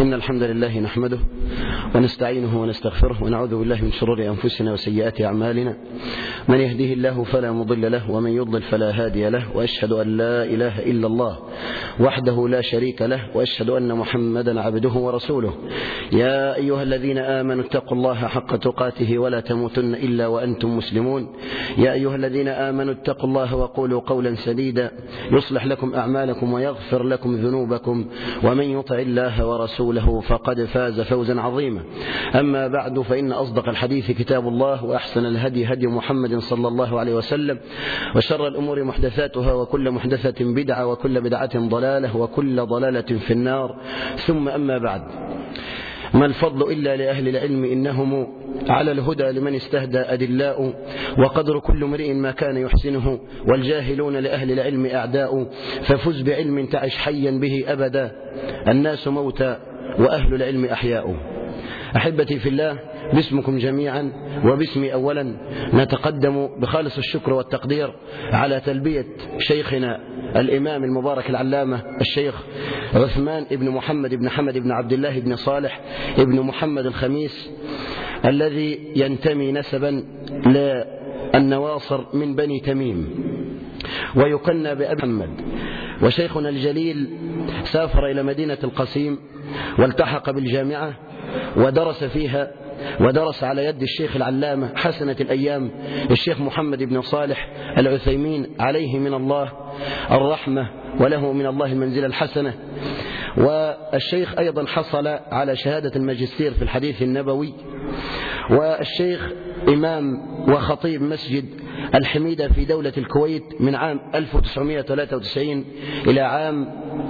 إن الحمد لله نحمده ونستعينه ونستغفره ونعوذ بالله من شرور أنفسنا وسيئات أعمالنا. من يهده الله فلا مضل له ومن يضلل فلا هادي له، وأشهد أن لا إله إلا الله وحده لا شريك له، وأشهد أن محمدا عبده ورسوله. يا أيها الذين آمنوا اتقوا الله حق تقاته ولا تموتن إلا وأنتم مسلمون. يا أيها الذين آمنوا اتقوا الله وقولوا قولا سديدا يصلح لكم أعمالكم ويغفر لكم ذنوبكم، ومن يطع الله ورسوله فقد فاز فوزا عظيما. أما بعد، فإن أصدق الحديث كتاب الله، وأحسن الهدي هدي محمد صلى الله عليه وسلم، وشر الأمور محدثاتها، وكل محدثة بدعة، وكل بدعة ضلالة، وكل ضلالة في النار. ثم أما بعد، ما الفضل إلا لأهل العلم، إنهم على الهدى لمن استهدى أدلاء، وقدر كل امرئ ما كان يحسنه، والجاهلون لأهل العلم أعداء، ففز بعلم تعش حيا به أبدا، الناس موتى وأهل العلم أحياء. أحبتي في الله، باسمكم جميعا وباسمي أولا نتقدم بخالص الشكر والتقدير على تلبية شيخنا الإمام المبارك العلامة الشيخ عثمان بن محمد بن حمد بن عبد الله بن صالح بن محمد الخميس، الذي ينتمي نسبا للنواصر من بني تميم ويكنى بأبي محمد. وشيخنا الجليل سافر إلى مدينة القصيم والتحق بالجامعة ودرس فيها، ودرس على يد الشيخ العلامة حسنة الأيام الشيخ محمد بن صالح العثيمين، عليه من الله الرحمة وله من الله المنزلة الحسنة. والشيخ أيضا حصل على شهادة الماجستير في الحديث النبوي. والشيخ إمام وخطيب مسجد الحميدة في دولة الكويت من عام 1993 إلى عام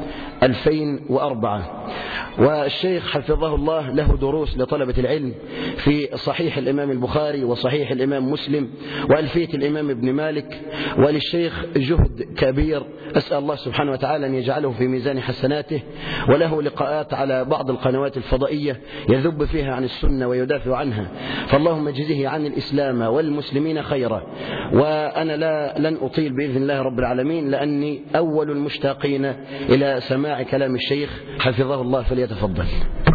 2004. والشيخ حفظه الله له دروس لطلبة العلم في صحيح الإمام البخاري وصحيح الإمام مسلم وألفية الإمام ابن مالك. وللشيخ جهد كبير، أسأل الله سبحانه وتعالى أن يجعله في ميزان حسناته. وله لقاءات على بعض القنوات الفضائية يذب فيها عن السنة ويدافع عنها، فاللهم اجزه عن الإسلام والمسلمين خيرا. وأنا لن أطيل بإذن الله رب العالمين، لأني أول المشتاقين إلى سماع كلام الشيخ حفظه الله، فليتفضل.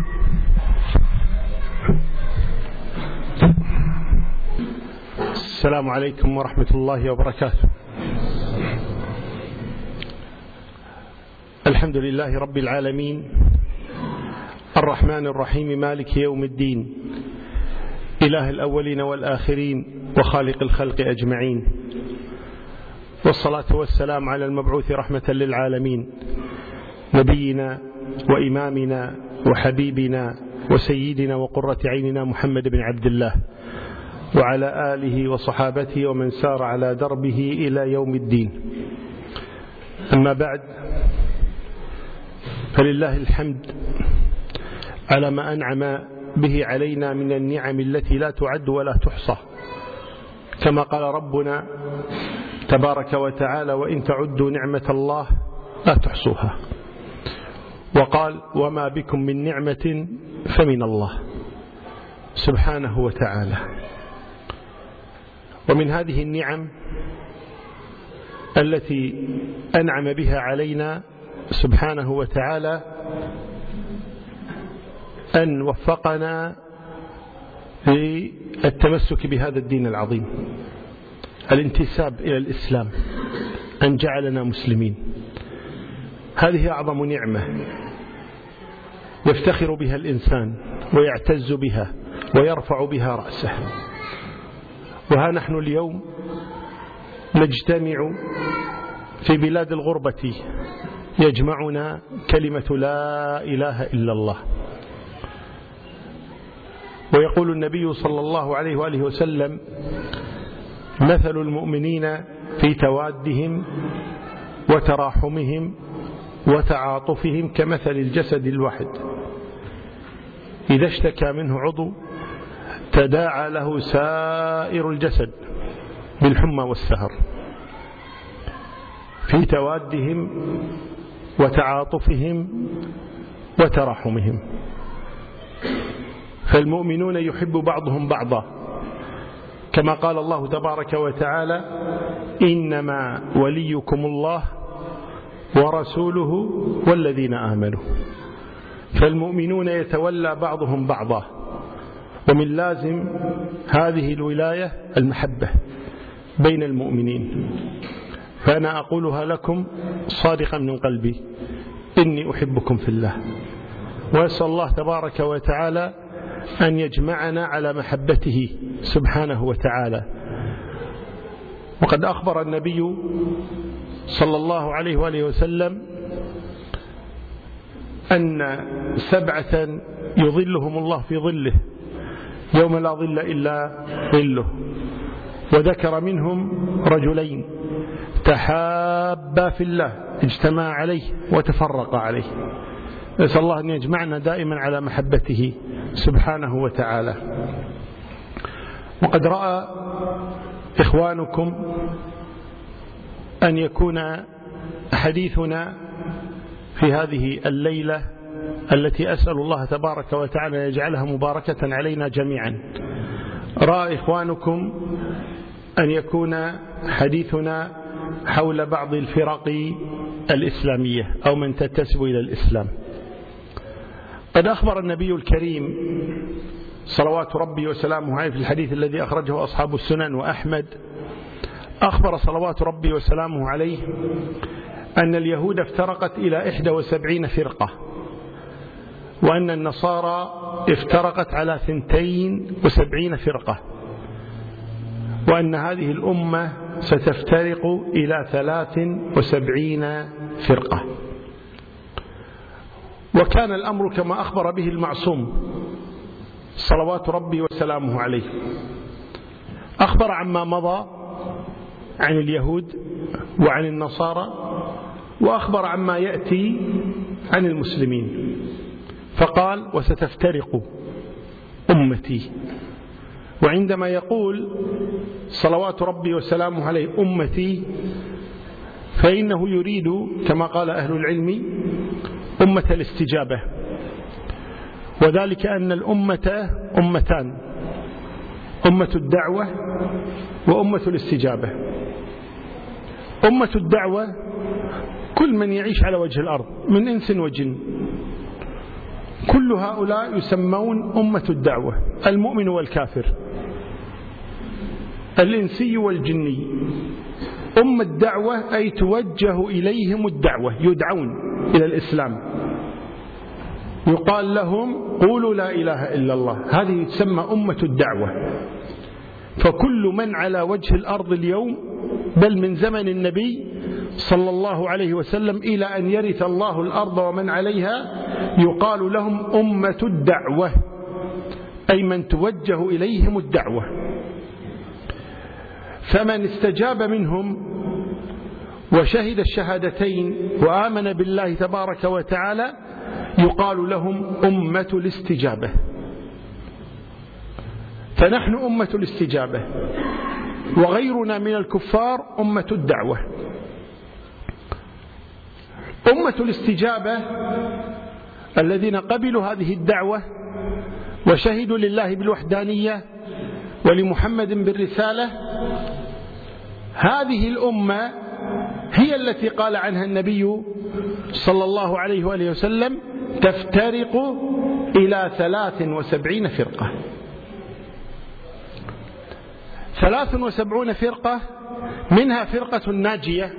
السلام عليكم ورحمة الله وبركاته. الحمد لله رب العالمين، الرحمن الرحيم، مالك يوم الدين، إله الأولين والآخرين، وخالق الخلق أجمعين، والصلاة والسلام على المبعوث رحمة للعالمين، نبينا وإمامنا وحبيبنا وسيدنا وقرة عيننا محمد بن عبد الله، وعلى آله وصحابته ومن سار على دربه إلى يوم الدين. أما بعد، فلله الحمد على ما أنعم به علينا من النعم التي لا تعد ولا تحصى، كما قال ربنا تبارك وتعالى: وإن تعدوا نعمة الله لا تحصوها. وقال: وما بكم من نعمة فمن الله سبحانه وتعالى. ومن هذه النعم التي أنعم بها علينا سبحانه وتعالى أن وفقنا للتمسك بهذا الدين العظيم، الانتساب إلى الإسلام، أن جعلنا مسلمين. هذه أعظم نعمة يفتخر بها الإنسان ويعتز بها ويرفع بها رأسه. وها نحن اليوم نجتمع في بلاد الغربة، يجمعنا كلمة لا إله إلا الله. ويقول النبي صلى الله عليه وآله وسلم: مثل المؤمنين في توادهم وتراحمهم وتعاطفهم كمثل الجسد الواحد، إذا اشتكى منه عضو تداعى له سائر الجسد بالحمى والسهر. في توادهم وتعاطفهم وتراحمهم. فالمؤمنون يحب بعضهم بعضا، كما قال الله تبارك وتعالى: إنما وليكم الله ورسوله والذين آمنوا. فالمؤمنون يتولى بعضهم بعضا، ومن لازم هذه الولاية المحبة بين المؤمنين. فأنا أقولها لكم صادقا من قلبي، إني أحبكم في الله، وأسأل الله تبارك وتعالى أن يجمعنا على محبته سبحانه وتعالى. وقد أخبر النبي صلى الله عليه وآله وسلم أن 7 يظلهم الله في ظله يوم لا ظل إلا ظله، وذكر منهم رجلين تحابا في الله اجتمع عليه وتفرق عليه. نسأل الله أن يجمعنا دائما على محبته سبحانه وتعالى. وقد رأى إخوانكم أن يكون حديثنا في هذه الليلة التي أسأل الله تبارك وتعالى يجعلها مباركة علينا جميعا، رأى إخوانكم أن يكون حديثنا حول بعض الفرق الإسلامية أو من تنتسب إلى الإسلام. قد أخبر النبي الكريم صلوات ربي وسلامه عليه في الحديث الذي أخرجه أصحاب السنن وأحمد، أخبر صلوات ربي وسلامه عليه أن اليهود افترقت إلى 71 فرقة، وأن النصارى افترقت على 72 فرقة، وأن هذه الأمة ستفترق إلى 73 فرقة. وكان الأمر كما أخبر به المعصوم صلوات ربي وسلامه عليه، أخبر عما مضى عن اليهود وعن النصارى، وأخبر عما يأتي عن المسلمين، فقال وستفترق أمتي. وعندما يقول صلوات ربي وسلامه عليه أمتي، فإنه يريد كما قال أهل العلم أمة الاستجابة، وذلك أن الأمة أمتان، أمة الدعوة وأمة الاستجابة. أمة الدعوة كل من يعيش على وجه الأرض من إنس وجن، كل هؤلاء يسمون أمة الدعوة، المؤمن والكافر، الإنسي والجني. أمة الدعوة أي توجه إليهم الدعوة، يدعون إلى الإسلام، يقال لهم قولوا لا إله إلا الله، هذه تسمى أمة الدعوة. فكل من على وجه الأرض اليوم، بل من زمن النبي صلى الله عليه وسلم إلى أن يرث الله الأرض ومن عليها، يقال لهم أمة الدعوة، أي من توجه إليهم الدعوة. فمن استجاب منهم وشهد الشهادتين وآمن بالله تبارك وتعالى يقال لهم أمة الاستجابة. فنحن أمة الاستجابة، وغيرنا من الكفار أمة الدعوة. أمة الاستجابة الذين قبلوا هذه الدعوة وشهدوا لله بالوحدانية ولمحمد بالرسالة، هذه الأمة هي التي قال عنها النبي صلى الله عليه وآله وسلم تفترق إلى 73 فرقة. 73 فرقة، منها فرقة ناجية،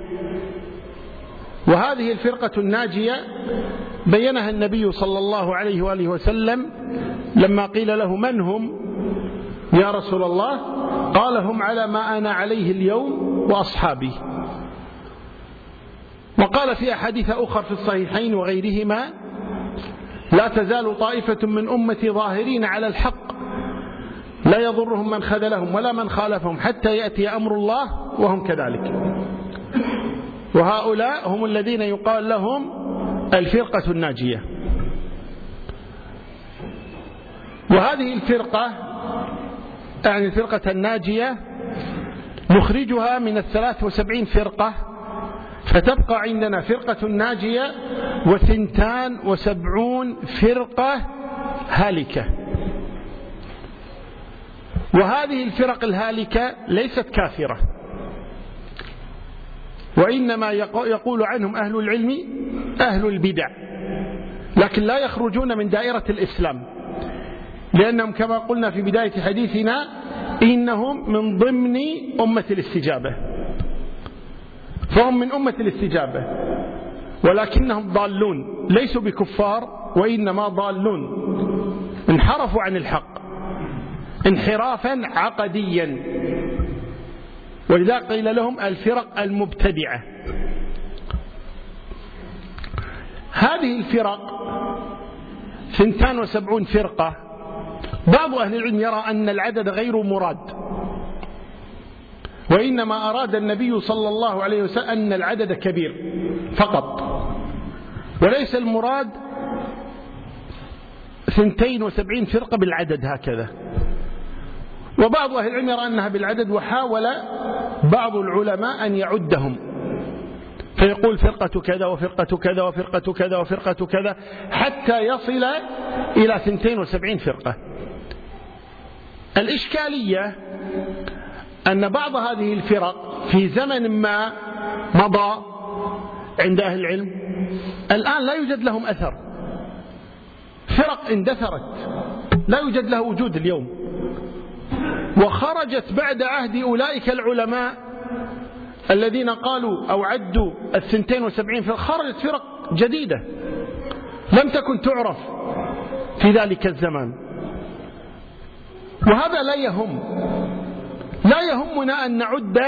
وهذه الفرقة الناجية بينها النبي صلى الله عليه وآله وسلم لما قيل له من هم يا رسول الله؟ قال هم على ما أنا عليه اليوم وأصحابي. وقال في أحاديث أخرى في الصحيحين وغيرهما لا تزال طائفة من أمتي ظاهرين على الحق لا يضرهم من خذلهم ولا من خالفهم حتى يأتي أمر الله وهم كذلك. وهؤلاء هم الذين يقال لهم الفرقة الناجية. وهذه الفرقة يعني الفرقة الناجية نخرجها من 73 فرقة، فتبقى عندنا فرقة ناجية 72 فرقة هالكة. وهذه الفرق الهالكة ليست كافرة، وإنما يقول عنهم أهل العلم أهل البدع، لكن لا يخرجون من دائرة الإسلام، لأنهم كما قلنا في بداية حديثنا إنهم من ضمن أمة الاستجابة، فهم من أمة الاستجابة، ولكنهم ضالون، ليسوا بكفار وإنما ضالون، انحرفوا عن الحق انحرافا عقديا، ولذا قيل لهم الفرق المبتدعة. هذه الفرق 72 فرقة. بعض أهل العلم يرى أن العدد غير مراد، وإنما أراد النبي صلى الله عليه وسلم أن العدد كبير فقط، وليس المراد 72 فرقة بالعدد هكذا. وبعض أهل العلم يرى أنها بالعدد، وحاول بعض العلماء أن يعدهم فيقول فرقة كذا وفرقة كذا وفرقة كذا وفرقة كذا حتى يصل إلى 72 فرقة. الإشكالية أن بعض هذه الفرق في زمن ما مضى عند أهل العلم الآن لا يوجد لهم أثر، فرق اندثرت لا يوجد له وجود اليوم، وخرجت بعد عهد أولئك العلماء الذين قالوا أو عدوا 72 فرق، خرجت فرق جديدة لم تكن تعرف في ذلك الزمان. وهذا لا يهمنا أن نعد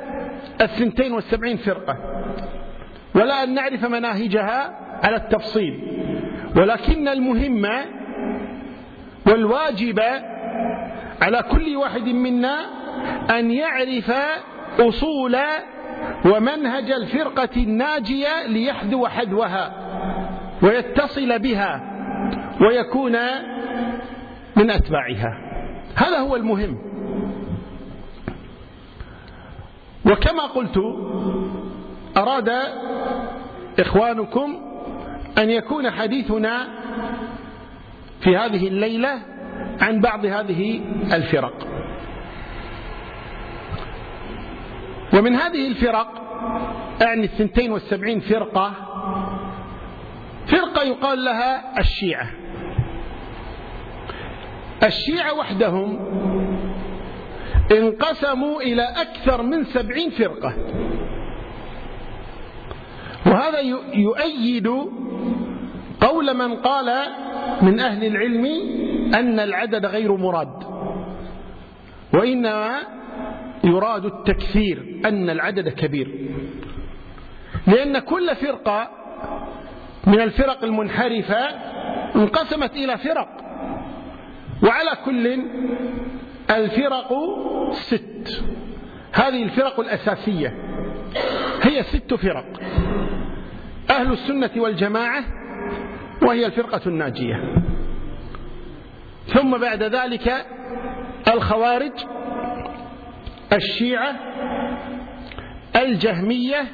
72 فرقة ولا أن نعرف مناهجها على التفصيل، ولكن المهم والواجب على كل واحد منا أن يعرف أصول ومنهج الفرقة الناجية ليحذو حذوها ويتصل بها ويكون من أتباعها، هذا هو المهم. وكما قلت أراد إخوانكم أن يكون حديثنا في هذه الليلة عن بعض هذه الفرق. ومن هذه الفرق أعني 72 فرقة يقال لها الشيعة. الشيعة وحدهم انقسموا إلى أكثر من 70 فرقة، وهذا يؤيد قول من قال من أهل العلم أن العدد غير مراد، وإنما يراد التكثير، أن العدد كبير، لأن كل فرقة من الفرق المنحرفة انقسمت إلى فرق، وعلى كل الفرق 6. هذه الفرق الأساسية هي 6 فرق: أهل السنة والجماعة وهي الفرقة الناجية، ثم بعد ذلك الخوارج، الشيعة، الجهمية،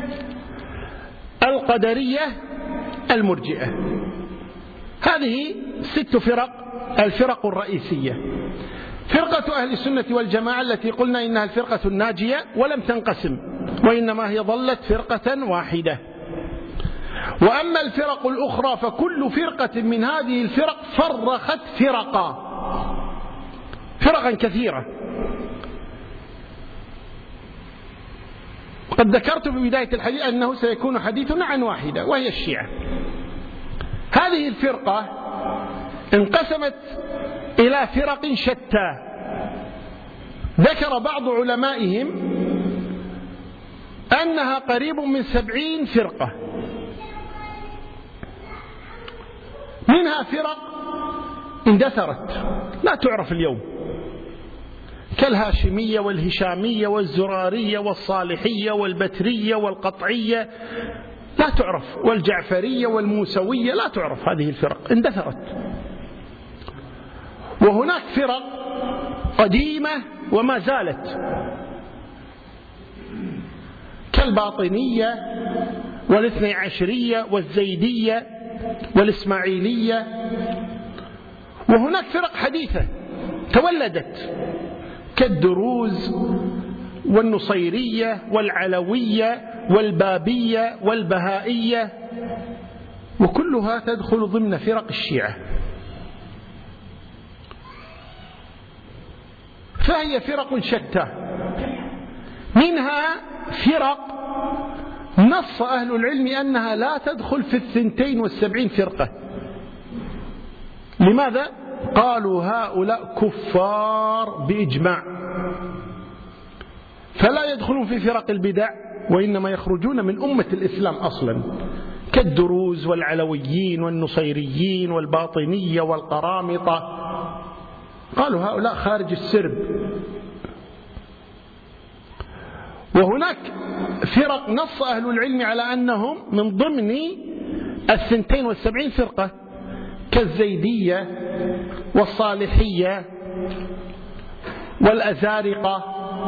القدرية، المرجئة. هذه 6 فرق، الفرق الرئيسية. فرقة أهل السنة والجماعة التي قلنا إنها الفرقة الناجية ولم تنقسم، وإنما هي ظلت فرقة واحدة. وأما الفرق الأخرى فكل فرقة من هذه الفرق فرخت فرقا كثيرة. قد ذكرت في بداية الحديث أنه سيكون حديثنا عن واحدة وهي الشيعة. هذه الفرقة انقسمت إلى فرق شتى، ذكر بعض علمائهم أنها قريب من 70 فرقة، منها فرق اندثرت لا تعرف اليوم، كالهاشمية والهشامية والزرارية والصالحية والبترية والقطعية لا تعرف، والجعفرية والموسوية لا تعرف. هذه الفرق اندثرت. وهناك فرق قديمة وما زالت، كالباطنية والاثني عشرية والزيدية والإسماعيلية. وهناك فرق حديثة تولدت كالدروز والنصيرية والعلوية والبابية والبهائية. وكلها تدخل ضمن فرق الشيعة، فهي فرق شتى، منها فرق نص أهل العلم أنها لا تدخل في 72 فرقة. لماذا؟ قالوا هؤلاء كفار بإجماع، فلا يدخلون في فرق البدع، وإنما يخرجون من أمة الإسلام أصلا، كالدروز والعلويين والنصيريين والباطنية والقرامطة، قالوا هؤلاء خارج السرب. وهناك فرق نص أهل العلم على أنهم من ضمن 72 فرقة، كالزيدية والصالحية والأزارقة،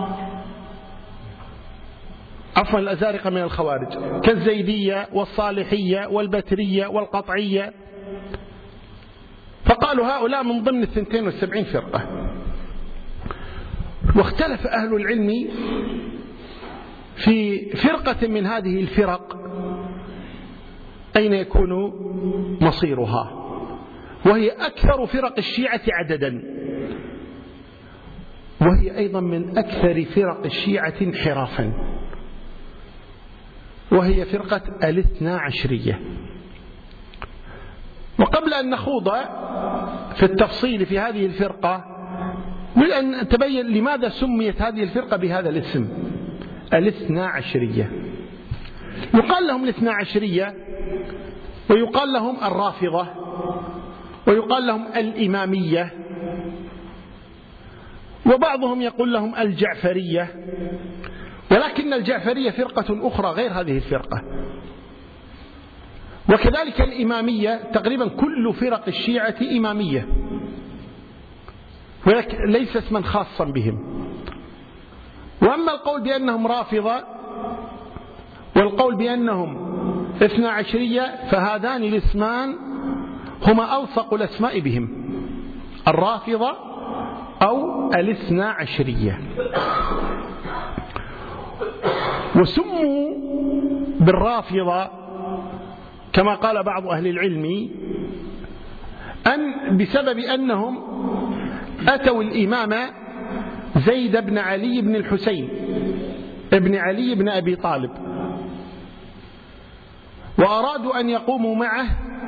عفوا الأزارقة من الخوارج، كالزيدية والصالحية والبترية والقطعية، فقالوا هؤلاء من ضمن 72 فرقة. واختلف أهل العلم في فرقة من هذه الفرق أين يكون مصيرها، وهي أكثر فرق الشيعة عددا، وهي أيضا من أكثر فرق الشيعة انحرافا، وهي فرقة الاثنا عشرية. وقبل أن نخوض في التفصيل في هذه الفرقة، نريد أن نتبين لماذا سميت هذه الفرقة بهذا الاسم الاثنا عشرية. يقال لهم الاثنا عشرية، ويقال لهم الرافضة، ويقال لهم الإمامية، وبعضهم يقول لهم الجعفرية، ولكن الجعفرية فرقة أخرى غير هذه الفرقة. وكذلك الإمامية، تقريبا كل فرق الشيعة إمامية، ولكن ليس اسما خاصا بهم. وأما القول بأنهم رافضة والقول بأنهم اثنا عشرية، فهذان الاسمان هما ألصق الأسماء بهم، الرافضة أو الاثنا عشرية. وسموا بالرافضة كما قال بعض أهل العلم بسبب أنهم أتوا الإمام زيد بن علي بن الحسين ابن علي بن أبي طالب، وأرادوا أن يقوموا معه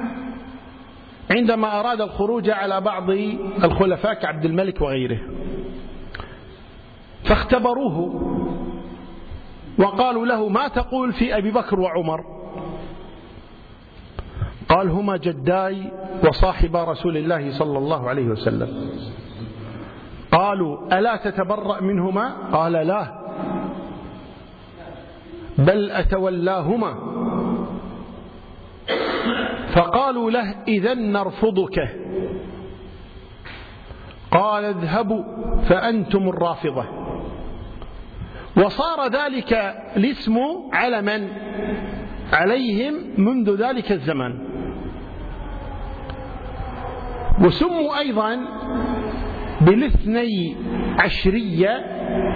عندما أراد الخروج على بعض الخلفاء كعبد الملك وغيره، فاختبروه وقالوا له: ما تقول في أبي بكر وعمر؟ قال: هما جداي وصاحبا رسول الله صلى الله عليه وسلم. قالوا: ألا تتبرأ منهما؟ قال: لا، بل أتولاهما. فقالوا له: إذن نرفضك. قال: اذهبوا فأنتم الرافضة. وصار ذلك الاسم علما عليهم منذ ذلك الزمان. وسموا أيضا بالاثني عشرية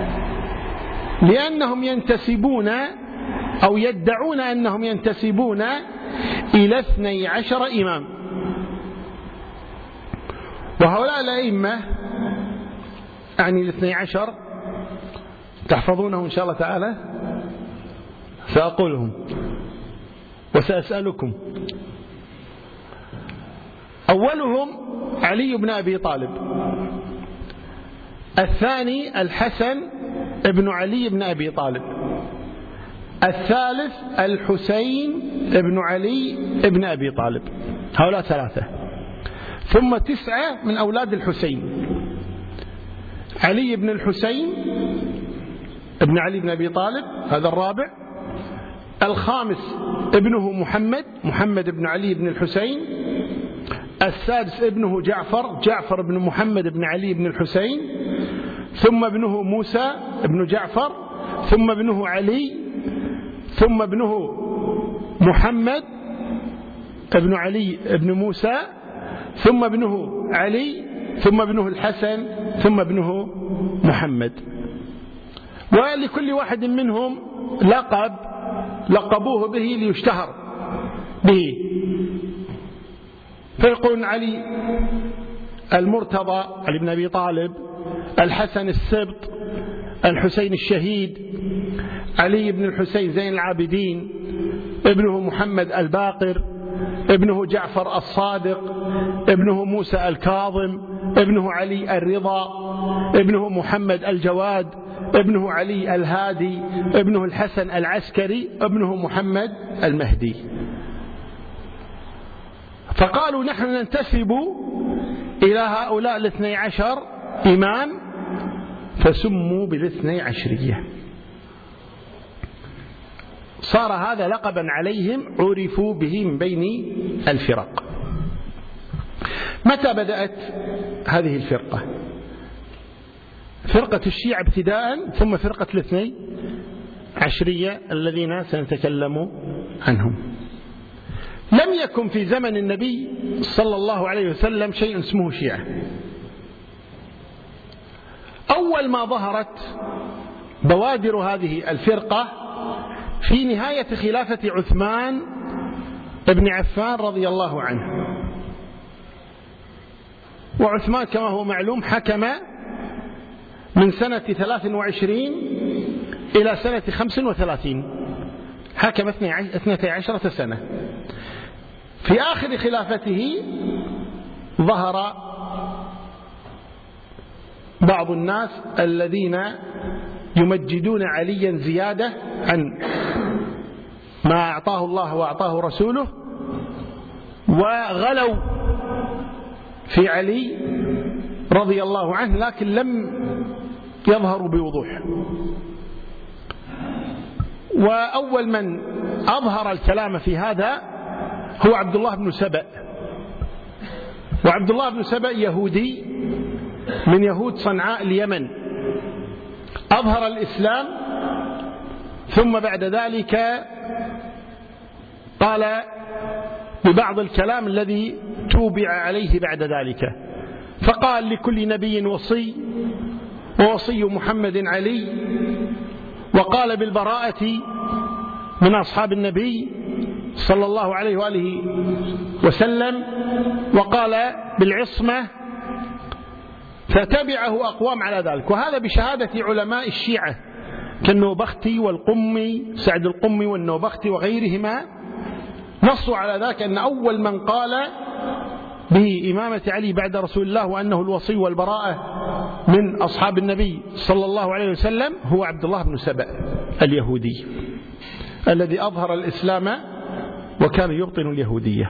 لأنهم ينتسبون أو يدعون أنهم ينتسبون إلى 12 إمام. وهؤلاء الأئمة يعني الاثني عشر تحفظونه إن شاء الله تعالى، سأقولهم وسأسألكم. أولهم علي بن أبي طالب، الثاني الحسن ابن علي بن أبي طالب، الثالث الحسين ابن علي ابن أبي طالب، هؤلاء ثلاثة. ثم 9 من أولاد الحسين: علي بن الحسين ابن علي بن أبي طالب، هذا الرابع. الخامس ابنه محمد بن علي بن الحسين. السادس ابنه جعفر بن محمد بن علي بن الحسين. ثم ابنه موسى بن جعفر. ثم ابنه علي. ثم ابنه محمد ابن علي ابن موسى. ثم ابنه علي. ثم ابنه الحسن. ثم ابنه محمد. ولكل واحد منهم لقب لقبوه به ليشتهر به. فيقولون علي المرتضى علي بن أبي طالب، الحسن السبط، الحسين الشهيد، علي بن الحسين زين العابدين، ابنه محمد الباقر، ابنه جعفر الصادق، ابنه موسى الكاظم، ابنه علي الرضا، ابنه محمد الجواد، ابنه علي الهادي، ابنه الحسن العسكري، ابنه محمد المهدي. فقالوا نحن ننتسب إلى هؤلاء الاثني عشر إمام، فسموا بالاثني عشرية. صار هذا لقبا عليهم عرفوا به من بين الفرق. متى بدأت هذه الفرقة؟ فرقة الشيعة ابتداء، ثم فرقة الاثني عشرية الذين سنتكلم عنهم. لم يكن في زمن النبي صلى الله عليه وسلم شيء اسمه شيعة. أول ما ظهرت بوادر هذه الفرقة في نهاية خلافة عثمان بن عفان رضي الله عنه. وعثمان كما هو معلوم حكم من سنة 23 إلى سنة 35، حكم 12 سنة. في آخر خلافته ظهر بعض الناس الذين يمجدون عليا زيادة عن ما أعطاه الله وأعطاه رسوله، وغلوا في علي رضي الله عنه، لكن لم يظهروا بوضوح. وأول من أظهر الكلام في هذا هو عبد الله بن سبأ. وعبد الله بن سبأ يهودي من يهود صنعاء اليمن، أظهر الإسلام، ثم بعد ذلك قال ببعض الكلام الذي توبع عليه بعد ذلك، فقال لكل نبي وصي، ووصي محمد علي، وقال بالبراءة من أصحاب النبي صلى الله عليه وآله وسلم، وقال بالعصمة، فتبعه أقوام على ذلك. وهذا بشهادة علماء الشيعة كالنوبختي والقمي، سعد القمي والنوبختي وغيرهما، نصوا على ذلك أن أول من قال بإمامة علي بعد رسول الله وأنه الوصي والبراءة من أصحاب النبي صلى الله عليه وسلم هو عبد الله بن سبأ اليهودي الذي أظهر الإسلام وكان يبطن اليهودية.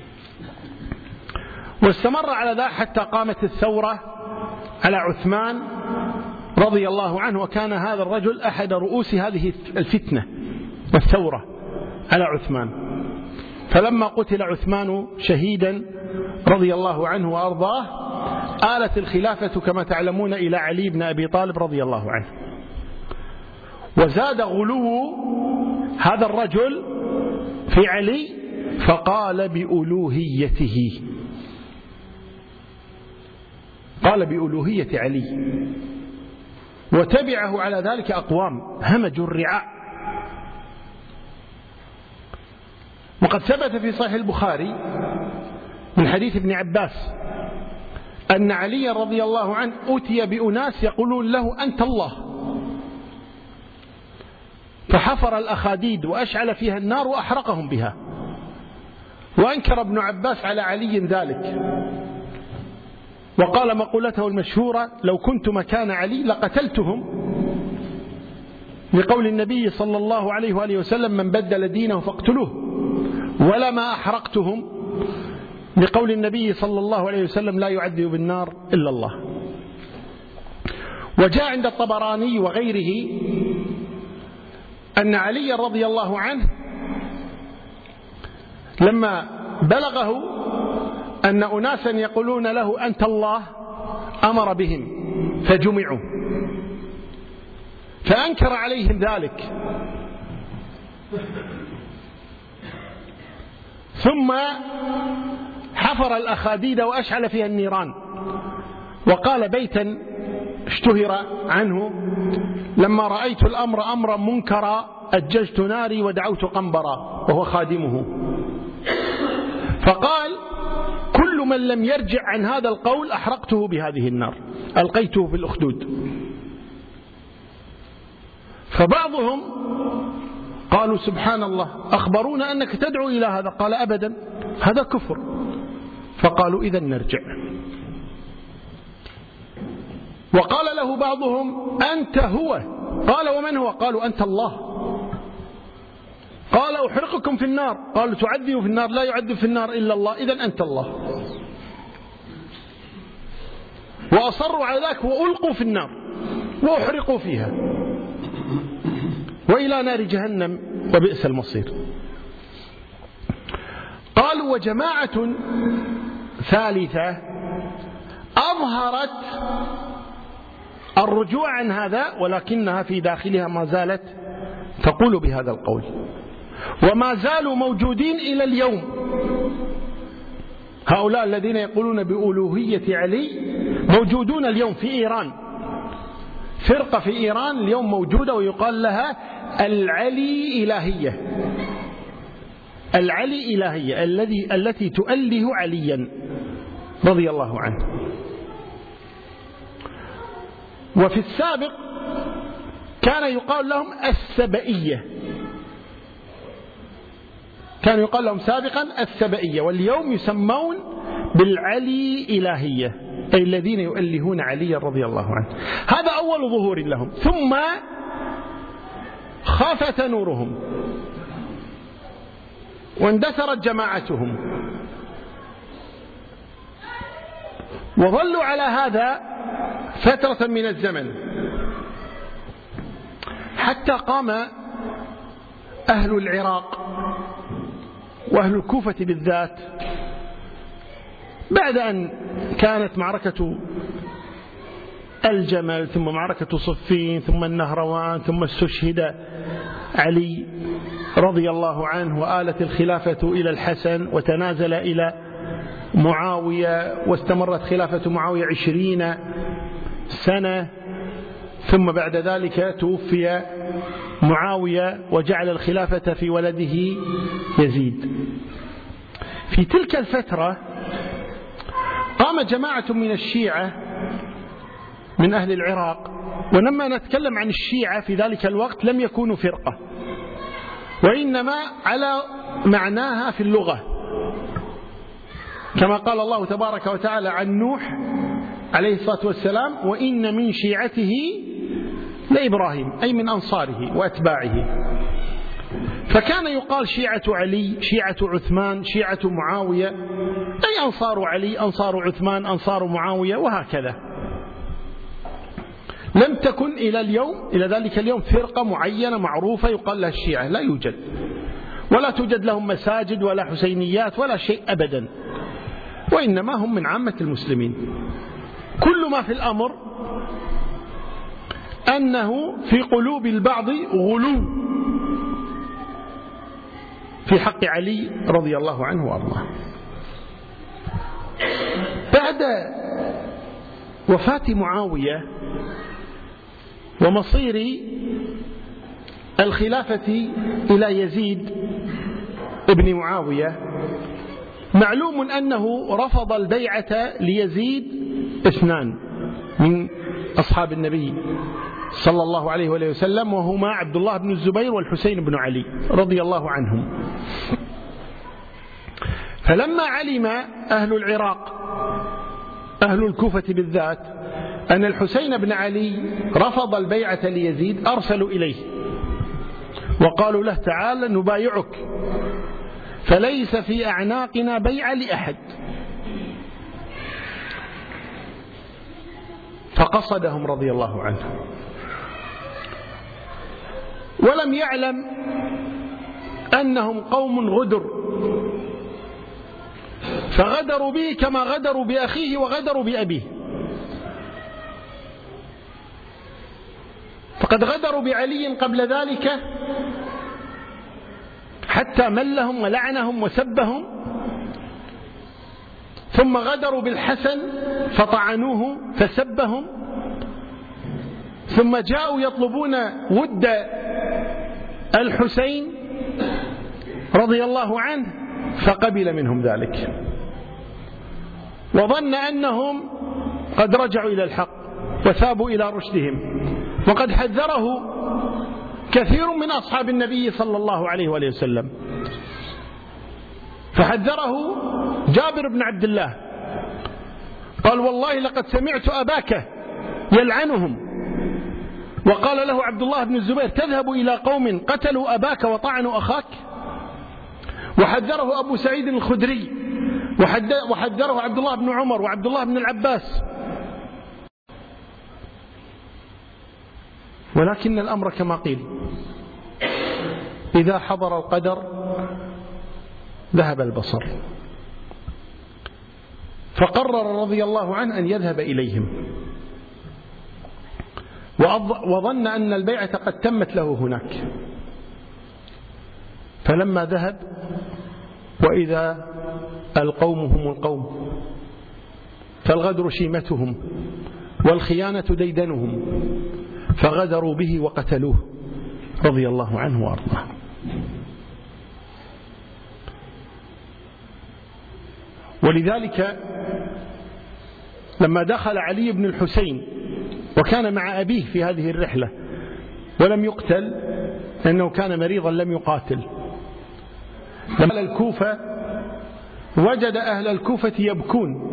واستمر على ذلك حتى قامت الثورة على عثمان رضي الله عنه، وكان هذا الرجل أحد رؤوس هذه الفتنة والثورة على عثمان. فلما قتل عثمان شهيدا رضي الله عنه وأرضاه، آلت الخلافة كما تعلمون إلى علي بن أبي طالب رضي الله عنه. وزاد غلو هذا الرجل في علي، فقال بألوهيته، قال بألوهية علي، وتبعه على ذلك أقوام همجوا الرعاء. وقد ثبت في صحيح البخاري من حديث ابن عباس أن علي رضي الله عنه أتي بأناس يقولون له أنت الله، فحفر الأخاديد وأشعل فيها النار وأحرقهم بها. وأنكر ابن عباس على علي ذلك، وقال مقولته المشهورة: لو كنت مكان علي لقتلتهم، لقول النبي صلى الله عليه وآله وسلم: من بدل دينه فاقتلوه، ولما أحرقتهم، لقول النبي صلى الله عليه وسلم: لا يعذب بالنار إلا الله. وجاء عند الطبراني وغيره أن علي رضي الله عنه لما بلغه أن أناسا يقولون له أنت الله أمر بهم فجمعوا، فأنكر عليهم ذلك، ثم حفر الأخاديد وأشعل فيها النيران. وقال بيتا اشتهر عنه: لما رأيت الأمر أمرا منكرا أججت ناري ودعوت قنبرا، وهو خادمه. فقال: من لم يرجع عن هذا القول أحرقته بهذه النار، ألقيته في الأخدود. فبعضهم قالوا سبحان الله أخبرونا أنك تدعو إلى هذا، قال أبدا هذا كفر. فقالوا إذن نرجع. وقال له بعضهم أنت هو، قال ومن هو؟ قالوا أنت الله. قال أحرقكم في النار، قالوا تعذب في النار، لا يعذب في النار إلا الله، إذن أنت الله. وأصروا على ذلك وألقوا في النار وأحرقوا فيها وإلى نار جهنم وبئس المصير. قالوا وجماعة ثالثة أظهرت الرجوع عن هذا، ولكنها في داخلها ما زالت تقول بهذا القول، وما زالوا موجودين إلى اليوم. هؤلاء الذين يقولون بألوهية علي موجودون اليوم في إيران، فرقة في إيران اليوم موجودة ويقال لها العلي إلهية. العلي إلهية التي تؤله عليا رضي الله عنه. وفي السابق كان يقال لهم السبئية، كان يقال لهم سابقا السبئية، واليوم يسمون بالعلي إلهية، أي الذين يؤلهون عليا رضي الله عنه. هذا أول ظهور لهم، ثم خافت نورهم واندثرت جماعتهم، وظلوا على هذا فترة من الزمن، حتى قام أهل العراق وأهل الكوفة بالذات بعد أن كانت معركة الجمل ثم معركة صفين ثم النهروان ثم استشهد علي رضي الله عنه وآلت الخلافة إلى الحسن وتنازل إلى معاوية، واستمرت خلافة معاوية 20 سنة، ثم بعد ذلك توفي معاوية وجعل الخلافة في ولده يزيد. في تلك الفترة قام جماعة من الشيعة من أهل العراق، ولما نتكلم عن الشيعة في ذلك الوقت لم يكونوا فرقة، وإنما على معناها في اللغة، كما قال الله تبارك وتعالى عن نوح عليه الصلاة والسلام وإن من شيعته لإبراهيم، أي من أنصاره وأتباعه. فكان يقال شيعة علي، شيعة عثمان، شيعة معاوية، أي أنصار علي، أنصار عثمان، أنصار معاوية، وهكذا. لم تكن إلى ذلك اليوم فرقة معينة معروفة يقال لها الشيعة، لا يوجد، ولا توجد لهم مساجد ولا حسينيات ولا شيء أبدا، وإنما هم من عامة المسلمين. كل ما في الأمر أنه في قلوب البعض غلو في حق علي رضي الله عنه وأرضاه. بعد وفاة معاوية ومصير الخلافة إلى يزيد ابن معاوية، معلوم أنه رفض البيعة ليزيد 2 من أصحاب النبي صلى الله عليه وآله وسلم، وهما عبد الله بن الزبير والحسين بن علي رضي الله عنهم. فلما علم أهل العراق أهل الكوفة بالذات أن الحسين بن علي رفض البيعة ليزيد، أرسلوا إليه وقالوا له تعال نبايعك، فليس في أعناقنا بيع لأحد. فقصدهم رضي الله عنه، ولم يعلم أنهم قوم غدر، فغدروا به كما غدروا بأخيه وغدروا بأبيه. فقد غدروا بعلي قبل ذلك حتى ملهم ولعنهم وسبهم، ثم غدروا بالحسن فطعنوه فسبهم، ثم جاءوا يطلبون ود الحسين رضي الله عنه فقبل منهم ذلك. وظن أنهم قد رجعوا إلى الحق وثابوا إلى رشدهم، وقد حذره كثير من أصحاب النبي صلى الله عليه وآله وسلم. فحذره جابر بن عبد الله قال: والله لقد سمعت أباك يلعنهم. وقال له عبد الله بن الزبير: تذهب إلى قوم قتلوا أباك وطعنوا أخاك؟ وحذره أبو سعيد الخدري، وحذره عبد الله بن عمر وعبد الله بن العباس. ولكن الأمر كما قيل: إذا حضر القدر ذهب البصر. فقرر رضي الله عنه أن يذهب إليهم، وظن أن البيعة قد تمت له هناك. فلما ذهب وإذا القوم هم القوم، فالغدر شيمتهم والخيانة ديدنهم، فغدروا به وقتلوه رضي الله عنه وأرضاه. ولذلك لما دخل علي بن الحسين وكان مع أبيه في هذه الرحلة ولم يقتل لأنه كان مريضا لم يقاتل، لما الكوفة وجد أهل الكوفة يبكون،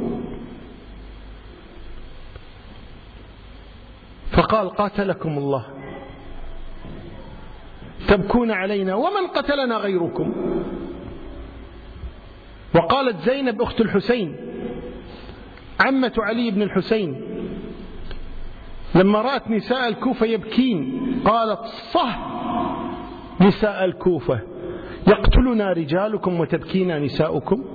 فقال: قاتلكم الله، تبكون علينا ومن قتلنا غيركم. وقالت زينب أخت الحسين عمة علي بن الحسين لما رأت نساء الكوفة يبكين قالت: صح نساء الكوفة، يقتلنا رجالكم وتبكينا نساؤكم.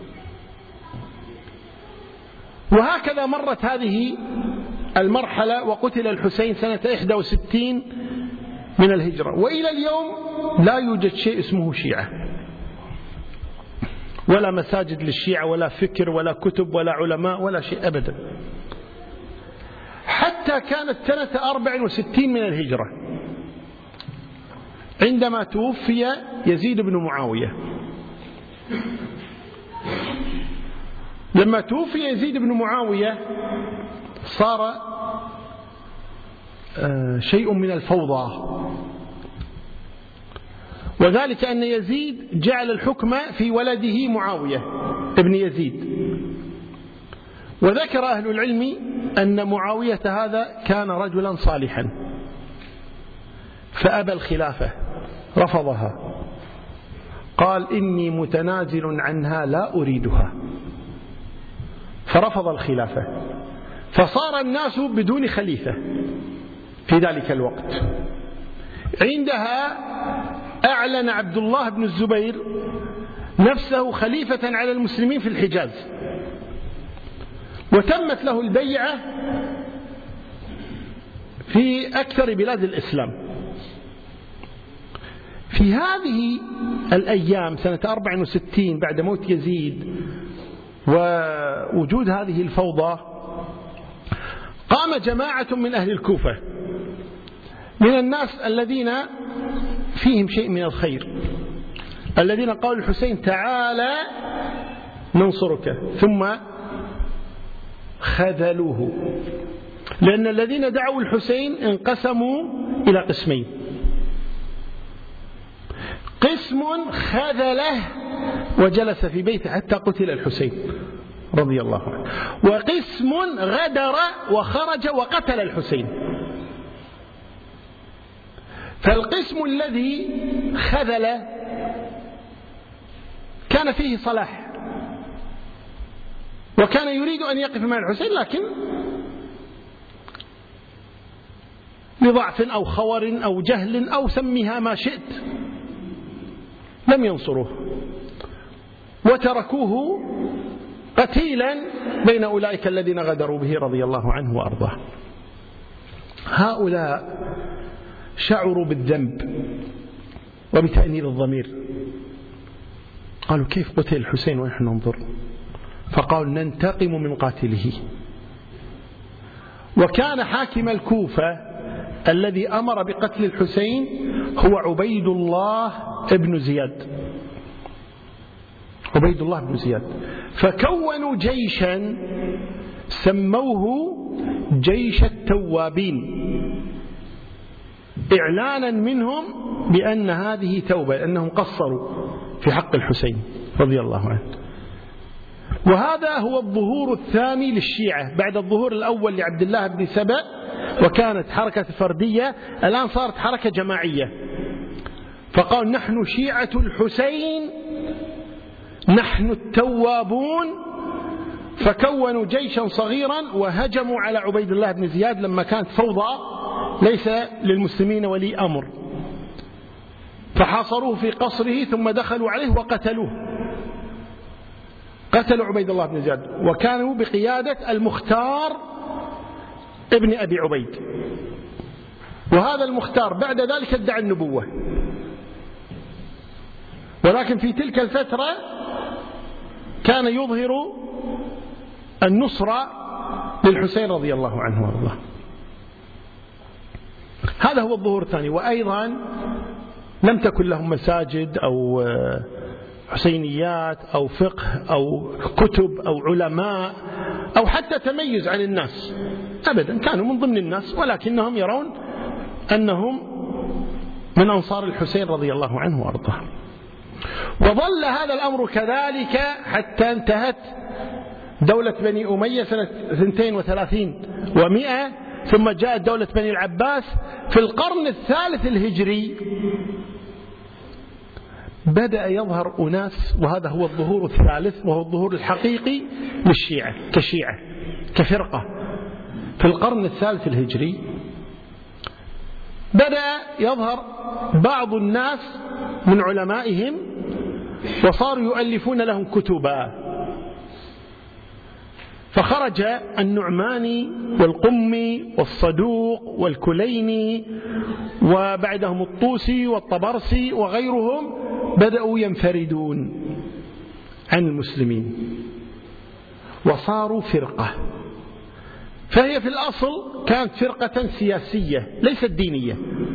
وهكذا مرت هذه المرحلة، وقتل الحسين سنة 61 من الهجرة. وإلى اليوم لا يوجد شيء اسمه شيعة، ولا مساجد للشيعة ولا فكر ولا كتب ولا علماء ولا شيء أبدا، حتى كانت سنة 64 من الهجرة عندما توفي يزيد بن معاوية. لما توفي يزيد بن معاوية صار شيء من الفوضى، وذلك أن يزيد جعل الحكم في ولده معاوية ابن يزيد. وذكر أهل العلم أن معاوية هذا كان رجلا صالحا، فأبى الخلافة، رفضها، قال: إني متنازل عنها لا أريدها، فرفض الخلافة، فصار الناس بدون خليفة في ذلك الوقت. عندها أعلن عبد الله بن الزبير نفسه خليفة على المسلمين في الحجاز، وتمت له البيعة في أكثر بلاد الإسلام. في هذه الأيام سنة 64 بعد موت يزيد ووجود هذه الفوضى، قام جماعة من أهل الكوفة من الناس الذين فيهم شيء من الخير، الذين قالوا الحسين: تعالى ننصرك، ثم خذلوه، لأن الذين دعوا الحسين انقسموا إلى قسمين: قسم خذله وجلس في بيته حتى قتل الحسين رضي الله عنه، وقسم غدر وخرج وقتل الحسين. فالقسم الذي خذل كان فيه صلاح، وكان يريد أن يقف مع الحسين، لكن بضعف أو خور أو جهل أو سميها ما شئت لم ينصروه، وتركوه قتيلا بين أولئك الذين غدروا به رضي الله عنه وأرضاه. هؤلاء شعروا بالذنب وبتأنيب الضمير، قالوا: كيف قتل الحسين ونحن ننظر؟ فقالوا: ننتقم من قاتله. وكان حاكم الكوفة الذي أمر بقتل الحسين هو عبيد الله ابن زياد، عبيد الله بن زياد. فكونوا جيشا سموه جيش التوابين، إعلانا منهم بأن هذه توبة، لأنهم قصروا في حق الحسين رضي الله عنه. وهذا هو الظهور الثاني للشيعة بعد الظهور الأول لعبد الله بن سبأ، وكانت حركة فردية، الآن صارت حركة جماعية. فقال نحن شيعة الحسين، نحن التوابون. فكونوا جيشا صغيرا وهجموا على عبيد الله بن زياد لما كانت فوضى ليس للمسلمين ولي أمر، فحاصروه في قصره ثم دخلوا عليه وقتلوه، قتلوا عبيد الله بن زياد، وكانوا بقيادة المختار ابن أبي عبيد. وهذا المختار بعد ذلك ادعى النبوة، ولكن في تلك الفترة كان يظهر النصرة للحسين رضي الله عنه وارضاه. هذا هو الظهور الثاني. وأيضا لم تكن لهم مساجد أو حسينيات أو فقه أو كتب أو علماء أو حتى تميز عن الناس أبدا، كانوا من ضمن الناس، ولكنهم يرون أنهم من أنصار الحسين رضي الله عنه وارضاه. وظل هذا الأمر كذلك حتى انتهت دولة بني أمية سنة 32 و100، ثم جاءت دولة بني العباس في القرن الثالث الهجري. بدأ يظهر أناس، وهذا هو الظهور الثالث وهو الظهور الحقيقي للشيعة كشيعة كفرقة في القرن الثالث الهجري. بدأ يظهر بعض الناس من علمائهم وصاروا يؤلفون لهم كتبا، فخرج النعماني والقمي والصدوق والكليني وبعدهم الطوسي والطبرسي وغيرهم، بدأوا ينفردون عن المسلمين وصاروا فرقة. فهي في الأصل كانت فرقة سياسية ليست دينية.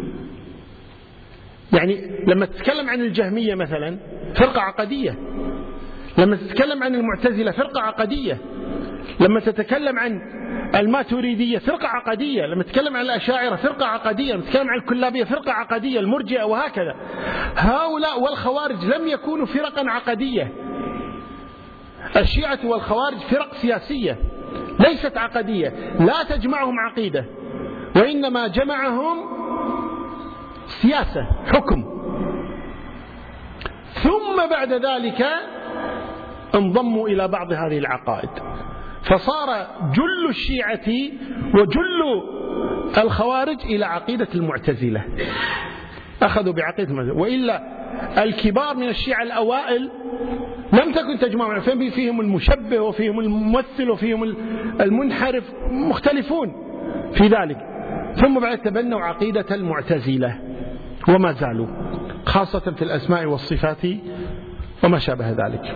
يعني لما تتكلم عن الجهمية مثلا فرقة عقدية، لما تتكلم عن المعتزلة فرقة عقدية، لما تتكلم عن الماتريدية فرقة عقدية، لما تتكلم عن الأشاعرة فرقة عقدية، لما تتكلم عن الكلابية فرقة عقدية، المرجئة وهكذا. هؤلاء والخوارج لم يكونوا فرقا عقدية. الشيعة والخوارج فرق سياسية ليست عقدية، لا تجمعهم عقيدة، وإنما جمعهم سياسة حكم. ثم بعد ذلك انضموا إلى بعض هذه العقائد، فصار جل الشيعة وجل الخوارج إلى عقيدة المعتزلة، أخذوا بعقيدة المعتزلة. وإلا الكبار من الشيعة الأوائل لم تكن تجمعهم، فيهم المشبه وفيهم الممثل وفيهم المنحرف، مختلفون في ذلك. ثم بعد تبنوا عقيدة المعتزلة وما زالوا، خاصة في الأسماء والصفات وما شابه ذلك.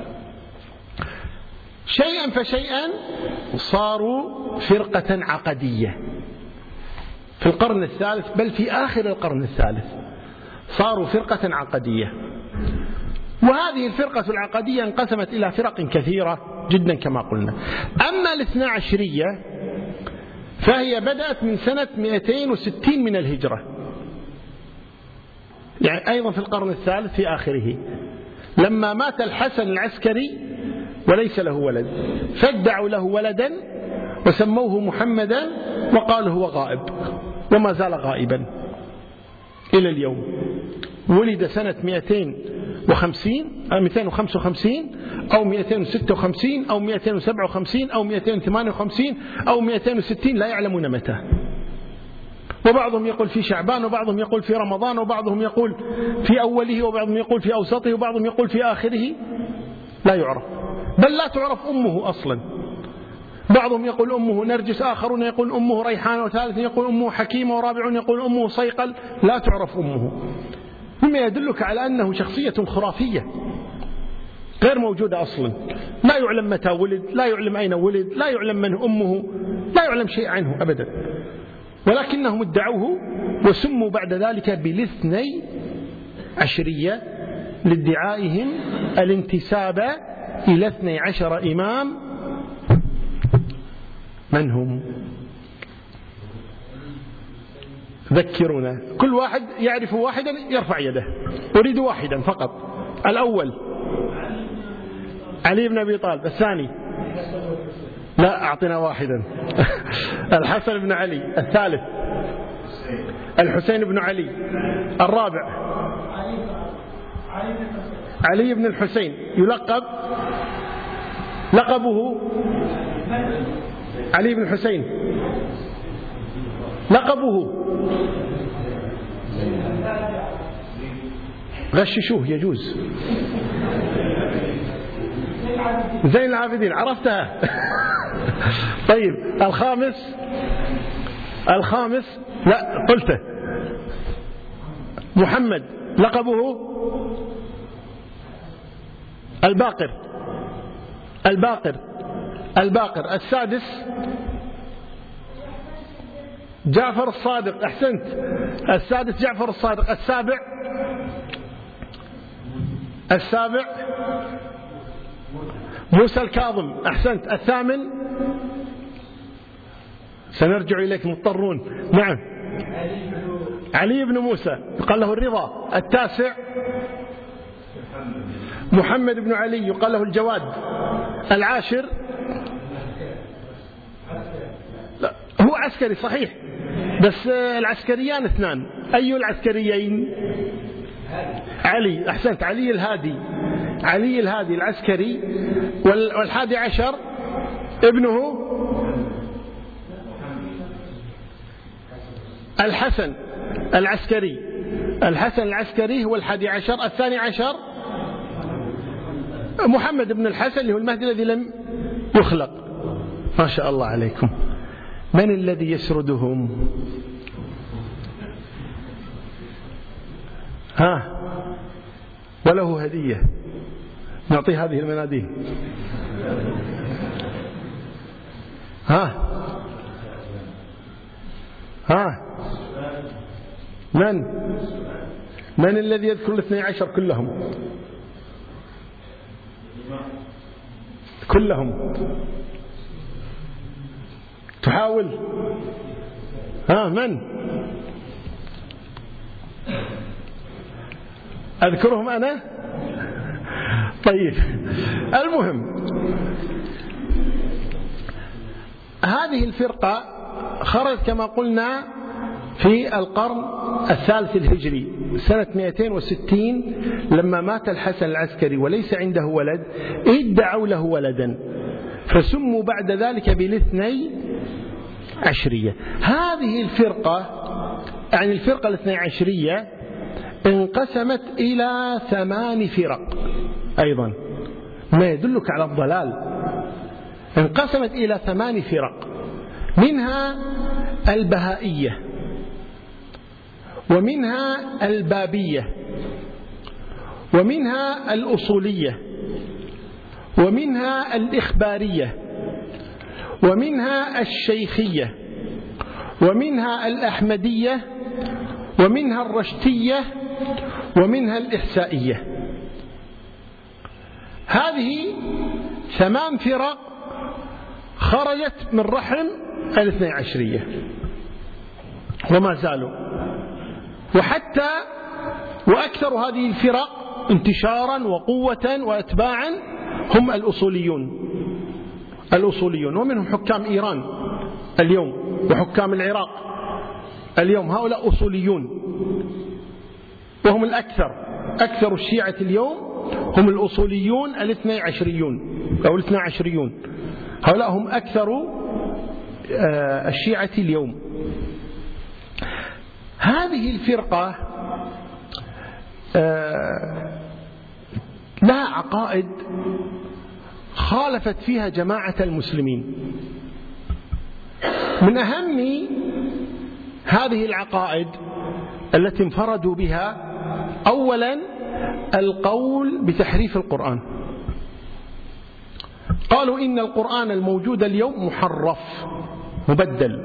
شيئا فشيئا صاروا فرقة عقدية في القرن الثالث، بل في آخر القرن الثالث صاروا فرقة عقدية. وهذه الفرقة العقدية انقسمت إلى فرق كثيرة جدا كما قلنا. أما الاثنى عشرية فهي بدأت من سنة 260 من الهجرة، يعني أيضا في القرن الثالث في آخره، لما مات الحسن العسكري وليس له ولد، فادعوا له ولدا وسموه محمدا وقالوا هو غائب، وما زال غائبا إلى اليوم. ولد سنة 255 أو 256 أو 257 أو 258 أو 260، لا يعلمون متى. وبعضهم يقول في شعبان، وبعضهم يقول في رمضان، وبعضهم يقول في أوله، وبعضهم يقول في أوسطه، وبعضهم يقول في آخره، لا يعرف، بل لا تعرف أمه أصلا. بعضهم يقول أمه نرجس، آخرون يقول أمه ريحان، وثالث يقول أمه حكيمة، ورابع يقول أمه صيقل، لا تعرف أمه، مما يدلك على أنه شخصية خرافية غير موجودة أصلا، لا يعلم متى ولد، لا يعلم أين ولد، لا يعلم من أمه، لا يعلم شيء عنه أبدا، ولكنهم ادعوه وسموا بعد ذلك بالاثني عشرية لادعائهم الانتساب إلى 12 إمام. من هم؟ ذكرونا. كل واحد يعرف واحدا يرفع يده. أريد واحدا فقط. الأول علي بن أبي طالب. الثاني لا، أعطنا واحدا. الحسن بن علي. الثالث الحسين بن علي. الرابع علي بن الحسين، لقبه علي بن الحسين، لقبه غششوه يجوز. زين العابدين، عرفتها. طيب الخامس لا قلته. محمد، لقبه الباقر. السادس جعفر الصادق. أحسنت، السادس جعفر الصادق. السابع موسى الكاظم. أحسنت. الثامن سنرجع إليك مضطرون. نعم، علي بن موسى يقال له الرضا. التاسع محمد بن علي يقال له الجواد. العاشر لا، هو عسكري صحيح، بس العسكريان اثنان. أي العسكريين؟ علي. أحسنت، علي الهادي العسكري. والحادي عشر ابنه الحسن العسكري هو الحادي عشر. الثاني عشر محمد بن الحسن اللي هو المهدي الذي لم يخلق. ما شاء الله عليكم. من الذي يسردهم؟ وله هدية، نعطي هذه المناديل. من الذي يذكر 12 كلهم؟ تحاول. من؟ أذكرهم أنا؟ طيب، المهم هذه الفرقة خرجت كما قلنا في القرن الثالث الهجري سنة 260 لما مات الحسن العسكري وليس عنده ولد، ادعوا له ولدا فسموا بعد ذلك بالاثني عشرية. هذه الفرقة يعني الفرقة الاثني عشرية انقسمت إلى 8 فرق أيضا، ما يدلك على الضلال. انقسمت إلى 8 فرق، منها البهائية، ومنها البابية، ومنها الأصولية، ومنها الإخبارية، ومنها الشيخية، ومنها الأحمدية، ومنها الرشتية، ومنها الإحسائية. هذه 8 فرق خرجت من رحم الاثني عشرية وما زالوا، وحتى وأكثر هذه الفرق انتشارا وقوة وأتباعا هم الأصوليون، ومنهم حكام إيران اليوم وحكام العراق اليوم، هؤلاء أصوليون، وهم أكثر الشيعة اليوم هم الأصوليون الاثني عشريون أو الاثنى عشريون، هؤلاء هم أكثر الشيعة اليوم. هذه الفرقة لها عقائد خالفت فيها جماعة المسلمين. من أهم هذه العقائد التي انفردوا بها أولا القول بتحريف القرآن. قالوا إن القرآن الموجود اليوم محرف مبدل.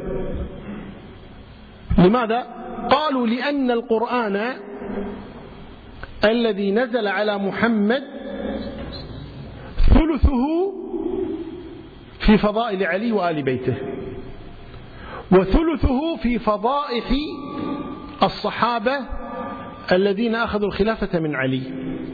لماذا؟ قالوا لأن القرآن الذي نزل على محمد ثلثه في فضائل علي وآل بيته، وثلثه في فضائح الصحابة الذين أخذوا الخلافة من علي،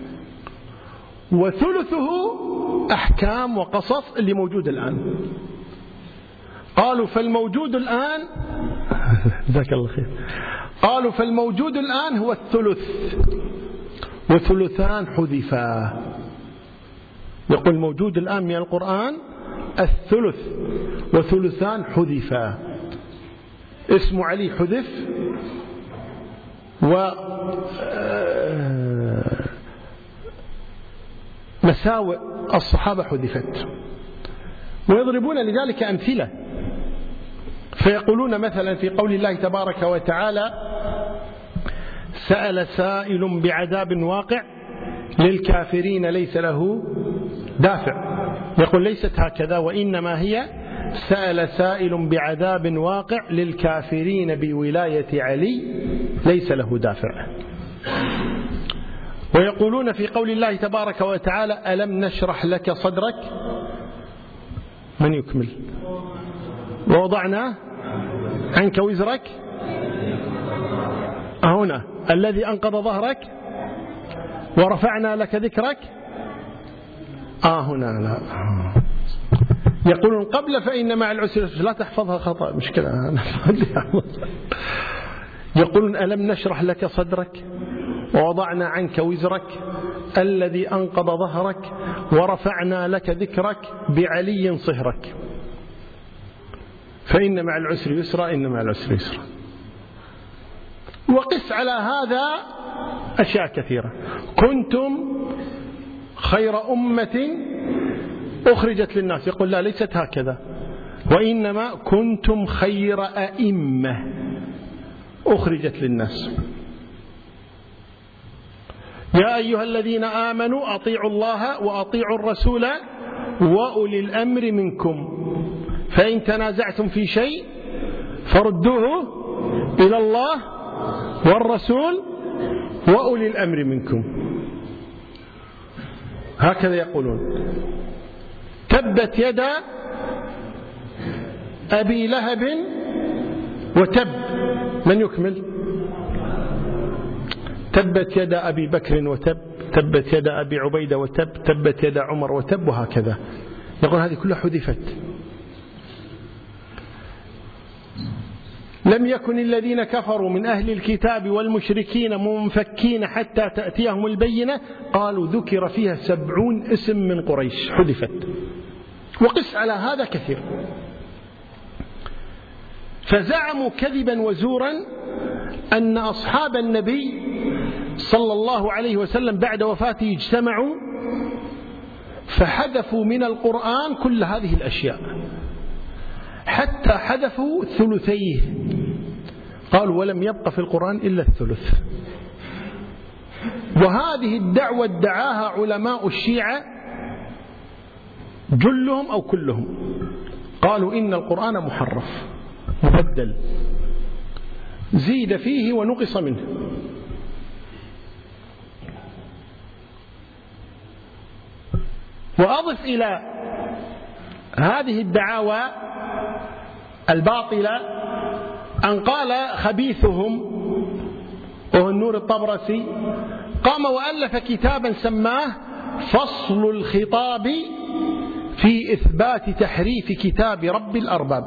وثلثه أحكام وقصص اللي موجود الآن. قالوا فالموجود الآن جزاك الله خير، قالوا فالموجود الآن هو الثلث، وثلثان حذفا. يقول الموجود الآن من القرآن الثلث وثلثان حذفا. اسم علي حذف، ومساوئ الصحابة حذفت. ويضربون لذلك أمثلة، فيقولون مثلا في قول الله تبارك وتعالى: سأل سائل بعذاب واقع للكافرين ليس له دافع. يقول ليست هكذا، وإنما هي سأل سائل بعذاب واقع للكافرين بولاية علي ليس له دافع. ويقولون في قول الله تبارك وتعالى: ألم نشرح لك صدرك. من يكمل؟ ووضعنا عنك وزرك. هنا الذي أنقض ظهرك ورفعنا لك ذكرك. هنا لا. يقولون قبل فإن مع العسر لا تحفظها خطأ، مشكلة. يقولون ألم نشرح لك صدرك ووضعنا عنك وزرك الذي أنقض ظهرك ورفعنا لك ذكرك بعلي صهرك، فإن مع العسر يسرا، إن مع العسر يسرا. وقس على هذا أشياء كثيرة. كنتم خير أمة أخرجت للناس. يقول لا، ليست هكذا، وإنما كنتم خير أئمة أخرجت للناس. يا أيها الذين آمنوا أطيعوا الله وأطيعوا الرسول وأولي الأمر منكم، فإن تنازعتم في شيء فردوه إلى الله والرسول وأولي الأمر منكم. هكذا يقولون. تبت يدا أبي لهب وتب. من يكمل؟ تبت يدا أبي بكر وتب، تبت يدا أبي عبيدة وتب، تبت يدا عمر وتب، وهكذا. يقول هذه كلها حذفت. لم يكن الذين كفروا من أهل الكتاب والمشركين منفكين حتى تأتيهم البينة. قالوا ذكر فيها 70 اسم من قريش، حذفت. وقس على هذا كثير. فزعموا كذبا وزورا أن أصحاب النبي صلى الله عليه وسلم بعد وفاته اجتمعوا فحذفوا من القرآن كل هذه الأشياء، حتى حذفوا ثلثيه. قالوا ولم يبق في القرآن إلا الثلث. وهذه الدعوة ادعاها علماء الشيعة جلهم أو كلهم. قالوا إن القرآن محرف مبدل، زيد فيه ونقص منه. وأضف إلى هذه الدعاوى الباطلة أن قال خبيثهم وهو النور الطبرسي، قام وألف كتابا سماه فصل الخطاب في إثبات تحريف كتاب رب الأرباب،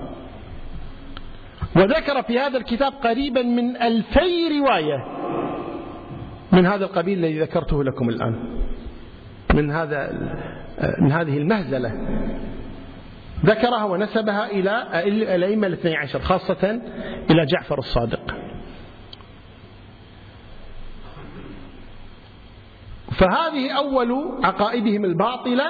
وذكر في هذا الكتاب قريبا من 2000 رواية من هذا القبيل الذي ذكرته لكم الآن، من هذه المهزلة. ذكرها ونسبها إلى الأئمة 12، خاصة إلى جعفر الصادق. فهذه أول عقائدهم الباطلة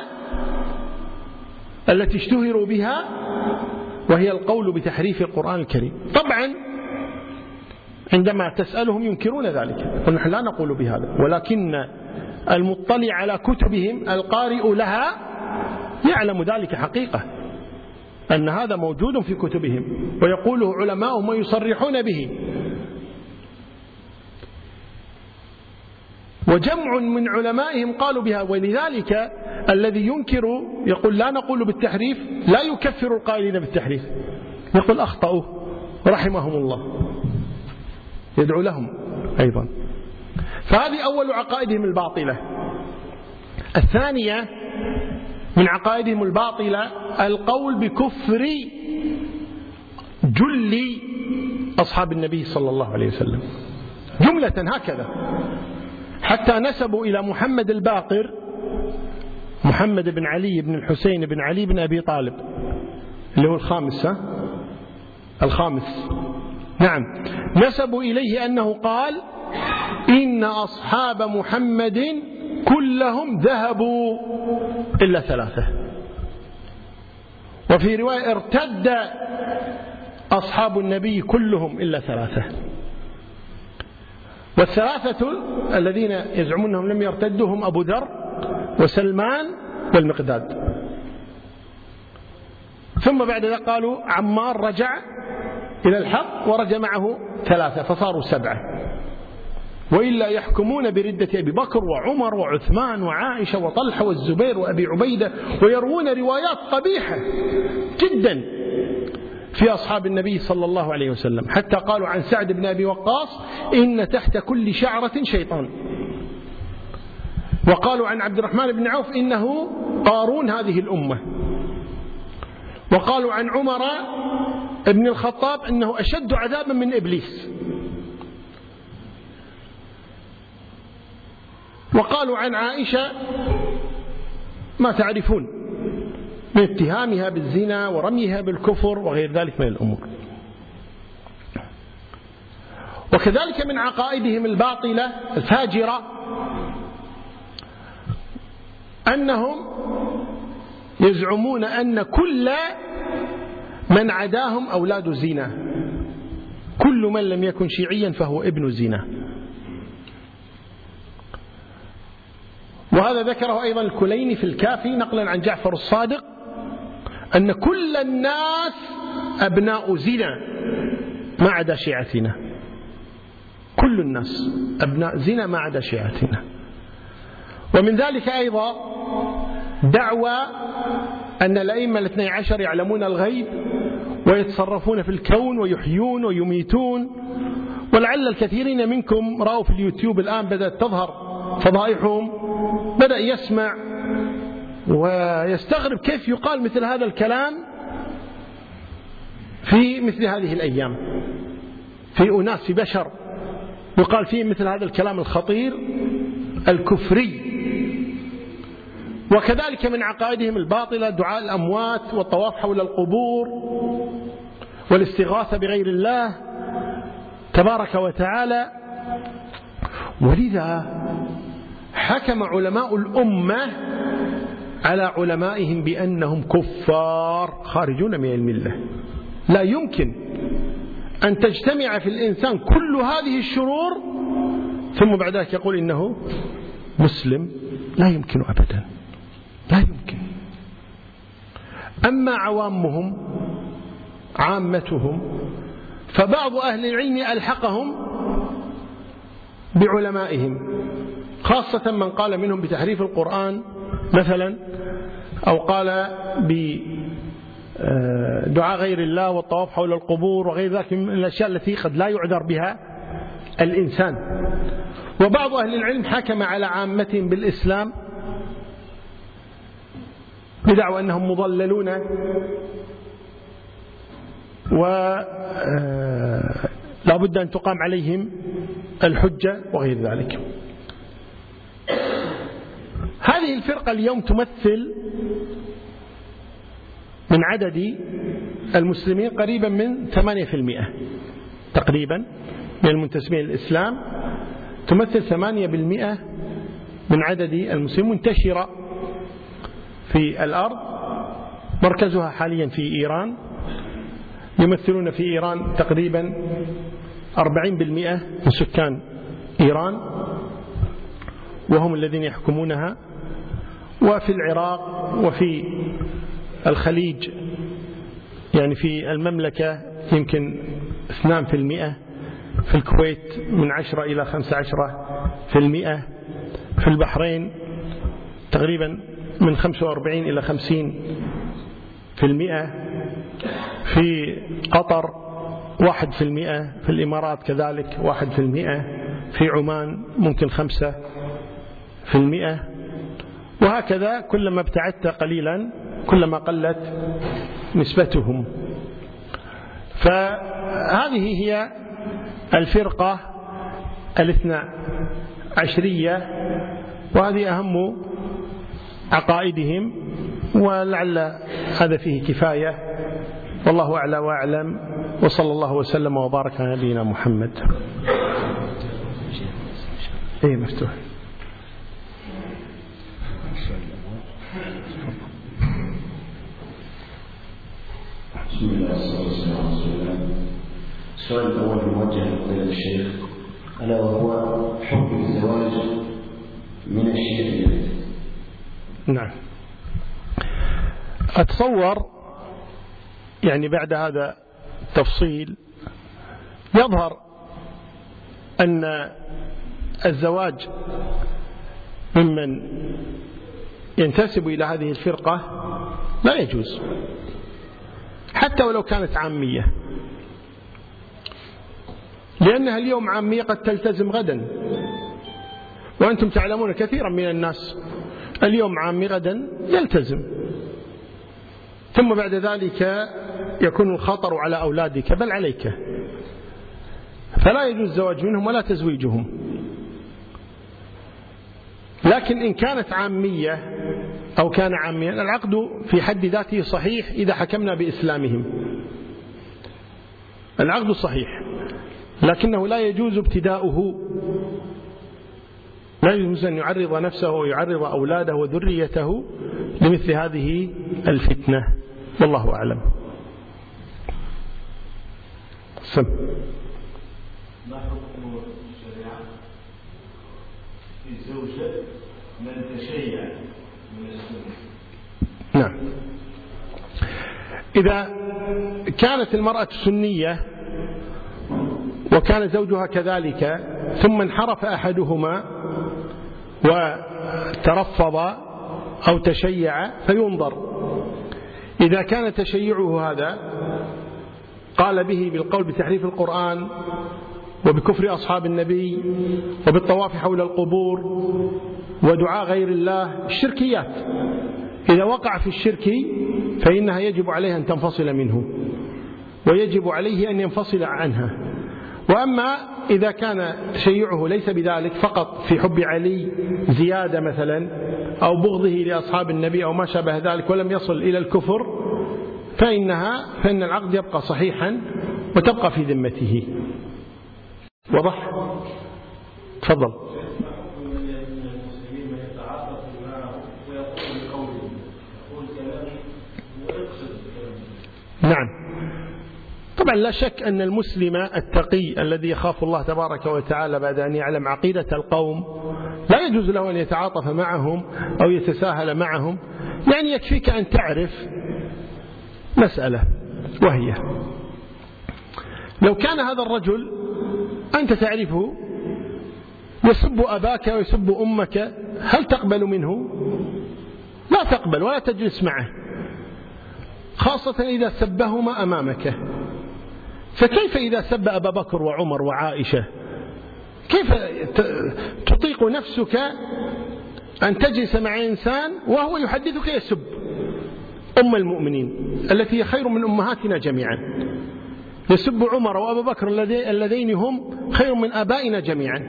التي اشتهروا بها، وهي القول بتحريف القرآن الكريم. طبعا عندما تسألهم ينكرون ذلك، ونحن لا نقول بهذا، ولكن المطلع على كتبهم القارئ لها يعلم ذلك حقيقة، أن هذا موجود في كتبهم ويقوله علماؤهم ويصرحون به. وجمع من علمائهم قالوا بها، ولذلك الذي ينكر يقول لا نقول بالتحريف لا يكفر القائلين بالتحريف، يقول أخطأوا رحمهم الله، يدعو لهم أيضا. فهذه أول عقائدهم الباطلة. الثانية من عقائدهم الباطلة القول بكفر جل أصحاب النبي صلى الله عليه وسلم جملة هكذا، حتى نسبوا إلى محمد الباقر، محمد بن علي بن الحسين بن علي بن أبي طالب اللي هو الخامس، نعم، نسبوا إليه أنه قال إن أصحاب محمد كلهم ذهبوا إلا 3، وفي رواية ارتد أصحاب النبي كلهم إلا 3، والثلاثة الذين يزعمون أنهم لم يرتدوا هم أبو ذر وسلمان والمقداد. ثم بعد ذلك قالوا عمار رجع إلى الحق ورجع معه 3 فصاروا 7، وإلا يحكمون بردة أبي بكر وعمر وعثمان وعائشة وطلحة والزبير وأبي عبيدة، ويروون روايات قبيحة جدا في أصحاب النبي صلى الله عليه وسلم، حتى قالوا عن سعد بن أبي وقاص إن تحت كل شعرة شيطان، وقالوا عن عبد الرحمن بن عوف إنه قارون هذه الأمة، وقالوا عن عمر بن الخطاب إنه أشد عذابا من إبليس، وقالوا عن عائشة ما تعرفون من اتهامها بالزنا ورميها بالكفر وغير ذلك من الأمور. وكذلك من عقائدهم الباطلة الفاجرة أنهم يزعمون أن كل من عداهم أولاد زنا، كل من لم يكن شيعيا فهو ابن زنا. وهذا ذكره أيضا الكليني في الكافي نقلا عن جعفر الصادق أن كل الناس أبناء زنا ما عدا شيعتنا، كل الناس أبناء زنا ما عدا شيعتنا. ومن ذلك أيضا دعوى أن الأئمة 12 يعلمون الغيب ويتصرفون في الكون ويحيون ويميتون، ولعل الكثيرين منكم رأوا في اليوتيوب الآن بدأت تظهر فضائحهم، بدأ يسمع ويستغرب كيف يقال مثل هذا الكلام في مثل هذه الأيام، في أناس في بشر يقال فيه مثل هذا الكلام الخطير الكفري. وكذلك من عقائدهم الباطلة دعاء الأموات والطواف حول القبور والاستغاثة بغير الله تبارك وتعالى. ولذا حكم علماء الأمة على علمائهم بأنهم كفار خارجون من الملة. لا يمكن أن تجتمع في الإنسان كل هذه الشرور ثم بعد ذلك يقول إنه مسلم، لا يمكن أبدا، لا يمكن. أما عوامهم عامتهم فبعض أهل العلم ألحقهم بعلمائهم، خاصة من قال منهم بتحريف القرآن مثلا، أو قال بدعاء غير الله والطواف حول القبور وغير ذلك من الأشياء التي قد لا يعذر بها الإنسان. وبعض أهل العلم حكم على عامتهم بالإسلام بدعوى أنهم مضللون ولا بد أن تقام عليهم الحجة وغير ذلك. هذه الفرقة اليوم تمثل من عدد المسلمين قريبا من 8% تقريبا من المنتسبين للإسلام، تمثل 8% من عدد المسلمين، منتشرة في الأرض، مركزها حاليا في إيران، يمثلون في إيران تقريبا 40% من سكان إيران وهم الذين يحكمونها، وفي العراق وفي الخليج يعني في المملكة يمكن 2%، في الكويت من 10 إلى 15%، في البحرين تقريبا من 45 إلى 50%، في قطر 1%، في الإمارات كذلك 1%، في عمان ممكن 5%، وهكذا كلما ابتعدت قليلا كلما قلت نسبتهم. فهذه هي الفرقة 12، وهذه أهم عقائدهم، ولعل هذا فيه كفاية، والله أعلى وأعلم، وصلى الله وسلم وبارك على نبينا محمد. إيه مفتوح. بسم الله والصلاة والسلام على رسول الله. السؤال الأول موجه لفضيلة الشيخ، ألا وهو حكم الزواج من الشيعة. نعم، أتصور يعني بعد هذا التفصيل يظهر أن الزواج ممن ينتسب إلى هذه الفرقة لا يجوز، حتى ولو كانت عامية، لأنها اليوم عامية قد تلتزم غدا، وأنتم تعلمون كثيرا من الناس اليوم عامي غدا يلتزم، ثم بعد ذلك يكون الخطر على أولادك بل عليك، فلا يجوز الزواج منهم ولا تزويجهم. لكن إن كانت عامية أو كان عاميا، العقد في حد ذاته صحيح إذا حكمنا بإسلامهم، العقد صحيح، لكنه لا يجوز ابتداؤه، لا يجوز أن يعرض نفسه ويعرض أولاده وذريته لمثل هذه الفتنة، والله أعلم. ما حكم الشريعة في زوجة من تشيع من السنة؟ نعم، إذا كانت المرأة سنية وكان زوجها كذلك، ثم انحرف أحدهما وترفض أو تشيع فينظر. إذا كان تشيعه هذا قال به بالقول بتحريف القرآن وبكفر أصحاب النبي وبالطواف حول القبور ودعاء غير الله، الشركيات، إذا وقع في الشرك فإنها يجب عليها أن تنفصل منه، ويجب عليه أن ينفصل عنها. وأما إذا كان تشيعه ليس بذلك، فقط في حب علي زيادة مثلا، أو بغضه لأصحاب النبي أو ما شابه ذلك، ولم يصل إلى الكفر، فإن العقد يبقى صحيحا وتبقى في ذمته. وضح؟ تفضل. نعم، طبعا لا شك أن المسلم التقي الذي يخاف الله تبارك وتعالى بعد أن يعلم عقيدة القوم لا يجوز له أن يتعاطف معهم أو يتساهل معهم. يعني يكفيك أن تعرف مسألة، وهي لو كان هذا الرجل أنت تعرفه يسب أباك ويسب أمك، هل تقبل منه؟ لا تقبل ولا تجلس معه، خاصة إذا سبهما أمامك. فكيف إذا سب أبا بكر وعمر وعائشة؟ كيف تطيق نفسك أن تجلس مع إنسان وهو يحدثك يسب أم المؤمنين التي هي خير من أمهاتنا جميعا، يسب عمر وأبا بكر اللذين هم خير من آبائنا جميعا؟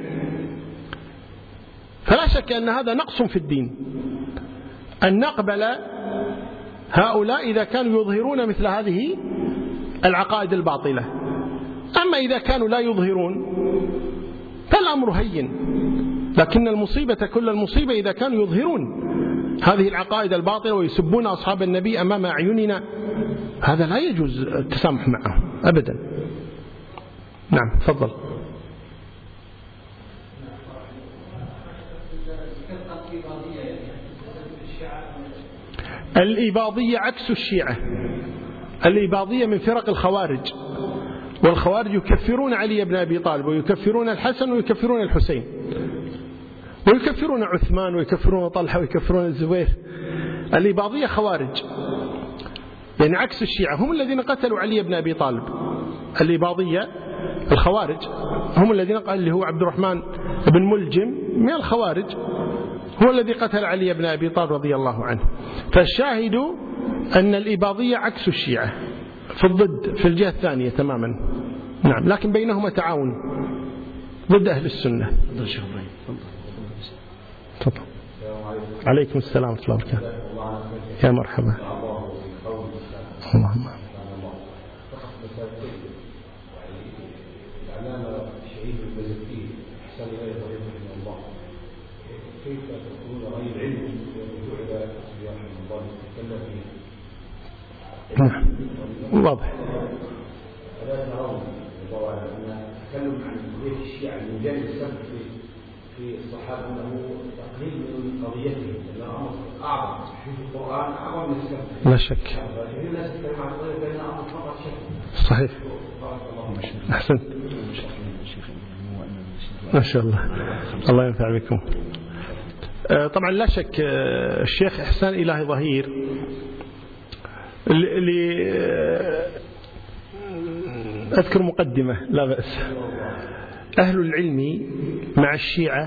فلا شك أن هذا نقص في الدين، أن نقبل هؤلاء إذا كانوا يظهرون مثل هذه العقائد الباطلة. أما إذا كانوا لا يظهرون فالأمر هين، لكن المصيبة كل المصيبة إذا كانوا يظهرون هذه العقائد الباطلة ويسبون أصحاب النبي أمام أعيننا، هذا لا يجوز التسامح معه أبدا. نعم، تفضل. الإباضية عكس الشيعة. الإباضية من فرق الخوارج، والخوارج يكفرون علي بن أبي طالب ويكفرون الحسن ويكفرون الحسين ويكفرون عثمان ويكفرون طلحة ويكفرون الزبير. الإباضية خوارج، يعني عكس الشيعة، هم الذين قتلوا علي بن أبي طالب. الإباضية الخوارج هم الذين قال اللي هو عبد الرحمن بن ملجم من الخوارج هو الذي قتل علي بن أبي طالب رضي الله عنه. فالشاهد أن الإباضية عكس الشيعة في الضد، في الجهة الثانية تماما. نعم، لكن بينهما تعاون ضد أهل السنة. تفضل. عليكم السلام ورحمة الله وبركاته. يا مرحبا. اللهم شهيد المزكي أحسن إليه رحمه الله، كيف تكون رأي العلم والرجوع إلى رحمه الله يتكلم فيه؟ واضح. ألا ترون أن التكلم عن قضية الشيعة من جانب السبب في الصحابة أنه تقليل من قضيتهم، لأن أمر أعظم في القرآن أعظم من السبب. لا شك. الناس تتكلم عن قضية بين أمر فقط شك. صحيح. أحسنت. ما شاء الله، الله ينفع بكم. طبعا لا شك الشيخ إحسان إلهي ظهير اللي أذكر مقدمة لا بأس. أهل العلم مع الشيعة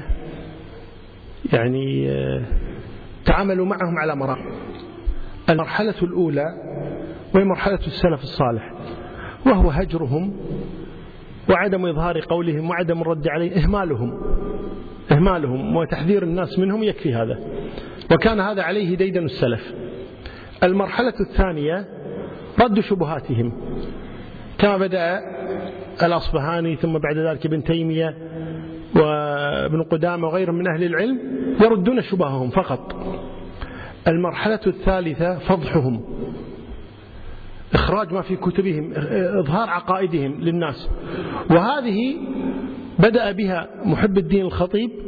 يعني تعاملوا معهم على مراحل. المرحلة الأولى وهي مرحلة السلف الصالح، وهو هجرهم وعدم إظهار قولهم وعدم الرد عليه، إهمالهم وتحذير الناس منهم، يكفي هذا، وكان هذا عليه ديدن السلف. المرحلة الثانية رد شبهاتهم، كما بدأ الأصبهاني ثم بعد ذلك ابن تيمية وابن قدامة وغيرهم من أهل العلم يردون شبههم فقط. المرحلة الثالثة فضحهم، إخراج ما في كتبهم، إظهار عقائدهم للناس، وهذه بدأ بها محب الدين الخطيب